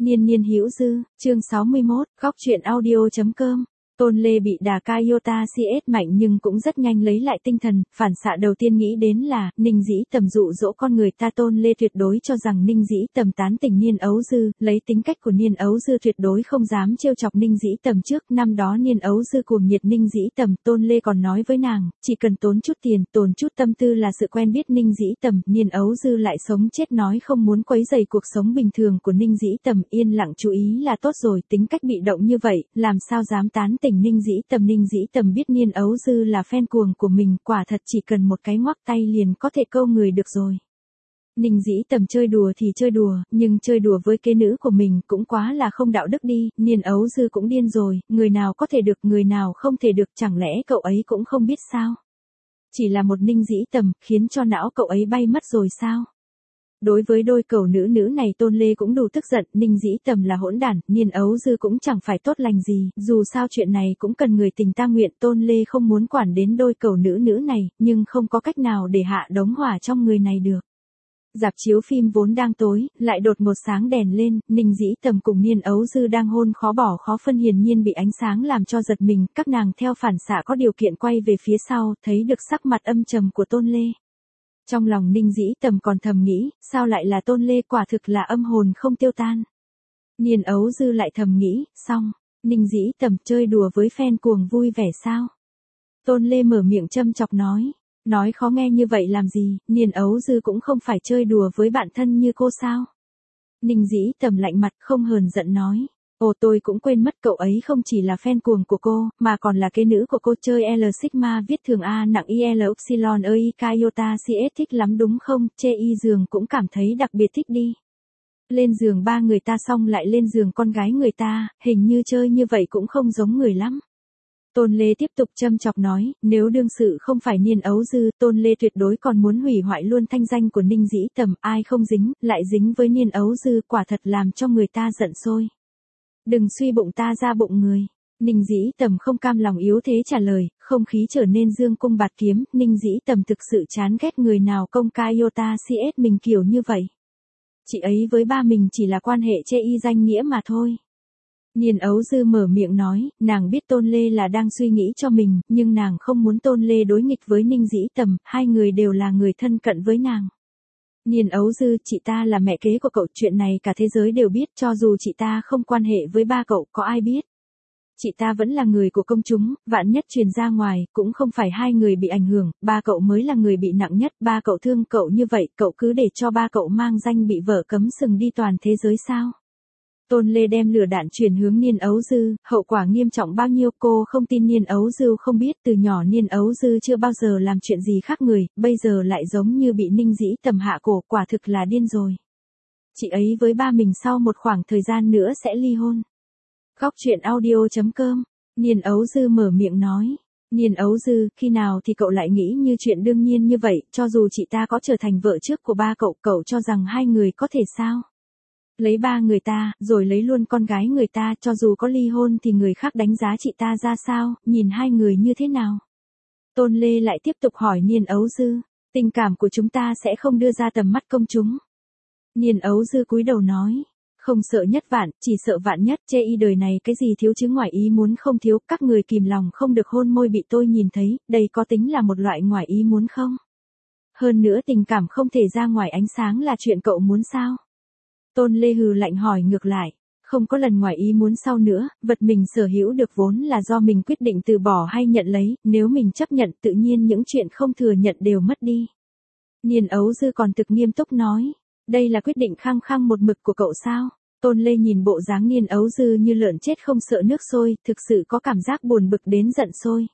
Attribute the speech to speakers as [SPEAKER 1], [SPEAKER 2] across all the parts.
[SPEAKER 1] Niên niên hữu dư, chương 61, góc truyện audio.com. Tôn Lê bị đà Toyota CS mạnh nhưng cũng rất nhanh lấy lại tinh thần, phản xạ đầu tiên nghĩ đến là, Ninh Dĩ Tầm dụ dỗ con người ta. Tôn Lê tuyệt đối cho rằng Ninh Dĩ Tầm tán tỉnh Niên Ấu Dư, lấy tính cách của Niên Ấu Dư tuyệt đối không dám trêu chọc Ninh Dĩ Tầm trước. Năm đó Niên Ấu Dư cuồng nhiệt Ninh Dĩ Tầm, Tôn Lê còn nói với nàng, chỉ cần tốn chút tiền, tốn chút tâm tư là sự quen biết Ninh Dĩ Tầm. Niên Ấu Dư lại sống chết nói không muốn quấy rầy cuộc sống bình thường của Ninh Dĩ Tầm, yên lặng chú ý là tốt rồi, tính cách bị động như vậy, làm sao dám tán tỉnh Ninh Dĩ Tầm. Ninh Dĩ Tầm biết Niên Ấu Dư là fan cuồng của mình, quả thật chỉ cần một cái ngoắc tay liền có thể câu người được rồi. Ninh Dĩ Tầm chơi đùa thì chơi đùa, nhưng chơi đùa với kế nữ của mình cũng quá là không đạo đức đi. Niên Ấu Dư cũng điên rồi, người nào có thể được, người nào không thể được, chẳng lẽ cậu ấy cũng không biết sao? Chỉ là một Ninh Dĩ Tầm, khiến cho não cậu ấy bay mất rồi sao? Đối với đôi cẩu nữ này Tôn Lê cũng đủ tức giận. Ninh Dĩ Tầm là hỗn đản, Niên Ấu Dư cũng chẳng phải tốt lành gì, dù sao chuyện này cũng cần người tình ta nguyện. Tôn Lê không muốn quản đến đôi cẩu nữ này, nhưng không có cách nào để hạ đống hỏa trong người này được. Rạp chiếu phim vốn đang tối, lại đột ngột sáng đèn lên. Ninh Dĩ Tầm cùng Niên Ấu Dư đang hôn khó bỏ khó phân, hiển nhiên bị ánh sáng làm cho giật mình. Các nàng theo phản xạ có điều kiện quay về phía sau, thấy được sắc mặt âm trầm của Tôn Lê. Trong lòng Ninh Dĩ Tầm còn thầm nghĩ, sao lại là Tôn Lê, quả thực là âm hồn không tiêu tan. Niên Ấu Dư lại thầm nghĩ, xong, Ninh Dĩ Tầm chơi đùa với fan cuồng vui vẻ sao? Tôn Lê mở miệng châm chọc nói khó nghe như vậy làm gì, Niên Ấu Dư cũng không phải chơi đùa với bạn thân như cô sao? Ninh Dĩ Tầm lạnh mặt không hờn giận nói. Ồ, tôi cũng quên mất cậu ấy không chỉ là fan cuồng của cô, mà còn là kế nữ của cô. Chơi L Sigma viết thường A nặng IL Upsilon EI Toyota CS thích lắm đúng không? Chê y giường cũng cảm thấy đặc biệt thích đi. Lên giường ba người ta xong lại lên giường con gái người ta, hình như chơi như vậy cũng không giống người lắm. Tôn Lê tiếp tục châm chọc nói, nếu đương sự không phải Niên Ấu Dư, Tôn Lê tuyệt đối còn muốn hủy hoại luôn thanh danh của Ninh Dĩ Tầm. Ai không dính, lại dính với Niên Ấu Dư, quả thật làm cho người ta giận sôi. Đừng suy bụng ta ra bụng người. Ninh Dĩ Tầm không cam lòng yếu thế trả lời, không khí trở nên dương cung bạt kiếm. Ninh Dĩ Tầm thực sự chán ghét người nào công Toyota CS mình kiểu như vậy. Chị ấy với ba mình chỉ là quan hệ chê y danh nghĩa mà thôi. Niên Ấu Dư mở miệng nói, nàng biết Tôn Lê là đang suy nghĩ cho mình, nhưng nàng không muốn Tôn Lê đối nghịch với Ninh Dĩ Tầm, hai người đều là người thân cận với nàng. Niên Ấu Dư, chị ta là mẹ kế của cậu, chuyện này cả thế giới đều biết, cho dù chị ta không quan hệ với ba cậu, có ai biết. Chị ta vẫn là người của công chúng, vạn nhất truyền ra ngoài, cũng không phải hai người bị ảnh hưởng, ba cậu mới là người bị nặng nhất. Ba cậu thương cậu như vậy, cậu cứ để cho ba cậu mang danh bị vợ cấm sừng đi toàn thế giới sao? Tôn Lê đem lửa đạn chuyển hướng Niên Ấu Dư, hậu quả nghiêm trọng bao nhiêu cô không tin Niên Ấu Dư không biết. Từ nhỏ Niên Ấu Dư chưa bao giờ làm chuyện gì khác người, bây giờ lại giống như bị Ninh Dĩ Tầm hạ cổ, quả thực là điên rồi. Chị ấy với ba mình sau một khoảng thời gian nữa sẽ ly hôn. Góc truyện audio.com. Niên Ấu Dư mở miệng nói. Niên Ấu Dư, khi nào thì cậu lại nghĩ như chuyện đương nhiên như vậy, cho dù chị ta có trở thành vợ trước của ba cậu, cậu cho rằng hai người có thể sao? Lấy ba người ta, rồi lấy luôn con gái người ta, cho dù có ly hôn thì người khác đánh giá chị ta ra sao, nhìn hai người như thế nào? Tôn Lê lại tiếp tục hỏi Niên Ấu Dư, tình cảm của chúng ta sẽ không đưa ra tầm mắt công chúng. Niên Ấu Dư cúi đầu nói, không sợ nhất vạn, chỉ sợ vạn nhất. Chê y đời này cái gì thiếu chứ ngoài ý muốn không thiếu, các người kìm lòng không được hôn môi bị tôi nhìn thấy, đây có tính là một loại ngoài ý muốn không? Hơn nữa tình cảm không thể ra ngoài ánh sáng là chuyện cậu muốn sao? Tôn Lê hừ lạnh hỏi ngược lại, không có lần ngoài ý muốn sau nữa, vật mình sở hữu được vốn là do mình quyết định từ bỏ hay nhận lấy, nếu mình chấp nhận tự nhiên những chuyện không thừa nhận đều mất đi. Niên Ấu Dư còn thực nghiêm túc nói, đây là quyết định khăng khăng một mực của cậu sao? Tôn Lê nhìn bộ dáng Niên Ấu Dư như lợn chết không sợ nước sôi, thực sự có cảm giác buồn bực đến giận sôi.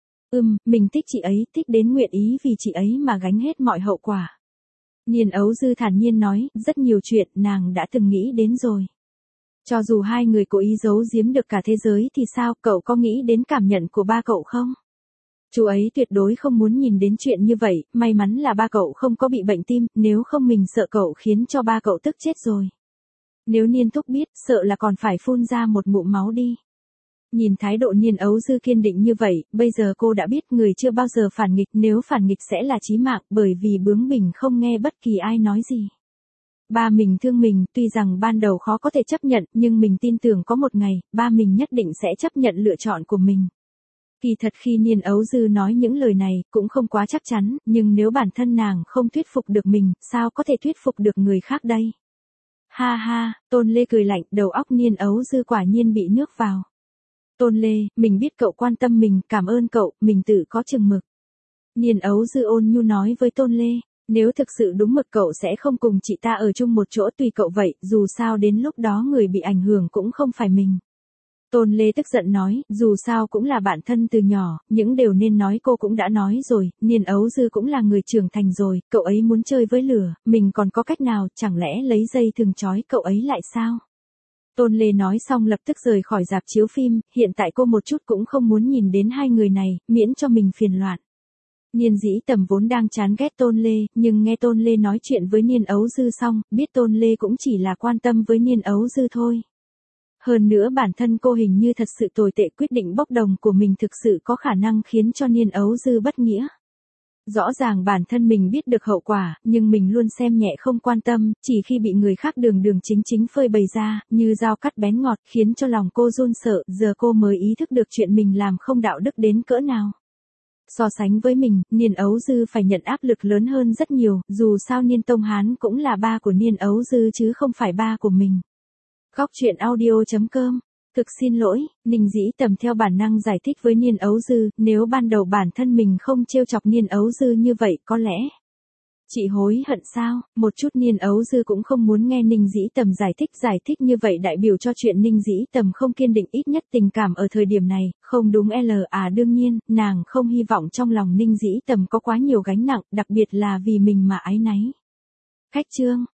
[SPEAKER 1] Mình thích chị ấy, thích đến nguyện ý vì chị ấy mà gánh hết mọi hậu quả. Niên Ấu Dư thản nhiên nói, rất nhiều chuyện nàng đã từng nghĩ đến rồi. Cho dù hai người cố ý giấu giếm được cả thế giới thì sao, cậu có nghĩ đến cảm nhận của ba cậu không? Chú ấy tuyệt đối không muốn nhìn đến chuyện như vậy, may mắn là ba cậu không có bị bệnh tim, nếu không mình sợ cậu khiến cho ba cậu tức chết rồi. Nếu Niên Thúc biết, sợ là còn phải phun ra một ngụm máu đi. Nhìn thái độ Niên Ấu Dư kiên định như vậy, bây giờ cô đã biết người chưa bao giờ phản nghịch, nếu phản nghịch sẽ là chí mạng, bởi vì bướng bỉnh không nghe bất kỳ ai nói gì. Ba mình thương mình, tuy rằng ban đầu khó có thể chấp nhận, nhưng mình tin tưởng có một ngày, ba mình nhất định sẽ chấp nhận lựa chọn của mình. Kỳ thật khi Niên Ấu Dư nói những lời này, cũng không quá chắc chắn, nhưng nếu bản thân nàng không thuyết phục được mình, sao có thể thuyết phục được người khác đây? Ha ha, Tôn Lê cười lạnh, đầu óc Niên Ấu Dư quả nhiên bị nước vào. Tôn Lê, mình biết cậu quan tâm mình, cảm ơn cậu, mình tự có chừng mực. Niên Ấu Dư ôn nhu nói với Tôn Lê, nếu thực sự đúng mực cậu sẽ không cùng chị ta ở chung một chỗ, tùy cậu vậy, dù sao đến lúc đó người bị ảnh hưởng cũng không phải mình. Tôn Lê tức giận nói, dù sao cũng là bạn thân từ nhỏ, những điều nên nói cô cũng đã nói rồi, Niên Ấu Dư cũng là người trưởng thành rồi, cậu ấy muốn chơi với lửa, mình còn có cách nào, chẳng lẽ lấy dây thừng trói cậu ấy lại sao? Tôn Lê nói xong lập tức rời khỏi rạp chiếu phim, hiện tại cô một chút cũng không muốn nhìn đến hai người này, miễn cho mình phiền loạn. Niên Dĩ Tầm vốn đang chán ghét Tôn Lê, nhưng nghe Tôn Lê nói chuyện với Niên Ấu Dư xong, biết Tôn Lê cũng chỉ là quan tâm với Niên Ấu Dư thôi. Hơn nữa bản thân cô hình như thật sự tồi tệ, quyết định bốc đồng của mình thực sự có khả năng khiến cho Niên Ấu Dư bất nghĩa. Rõ ràng bản thân mình biết được hậu quả, nhưng mình luôn xem nhẹ không quan tâm, chỉ khi bị người khác đường đường chính chính phơi bày ra, như dao cắt bén ngọt, khiến cho lòng cô run sợ, giờ cô mới ý thức được chuyện mình làm không đạo đức đến cỡ nào. So sánh với mình, Niên Ấu Dư phải nhận áp lực lớn hơn rất nhiều, dù sao Niên Tông Hán cũng là ba của Niên Ấu Dư chứ không phải ba của mình. Góc truyện audio.com. Thực xin lỗi, Ninh Dĩ Tầm theo bản năng giải thích với Niên Ấu Dư, nếu ban đầu bản thân mình không trêu chọc Niên Ấu Dư như vậy có lẽ. Chị hối hận sao? Một chút Niên Ấu Dư cũng không muốn nghe Ninh Dĩ Tầm giải thích như vậy đại biểu cho chuyện Ninh Dĩ Tầm không kiên định, ít nhất tình cảm ở thời điểm này, không đúng đương nhiên, nàng không hy vọng trong lòng Ninh Dĩ Tầm có quá nhiều gánh nặng, đặc biệt là vì mình mà áy náy. Khách chương.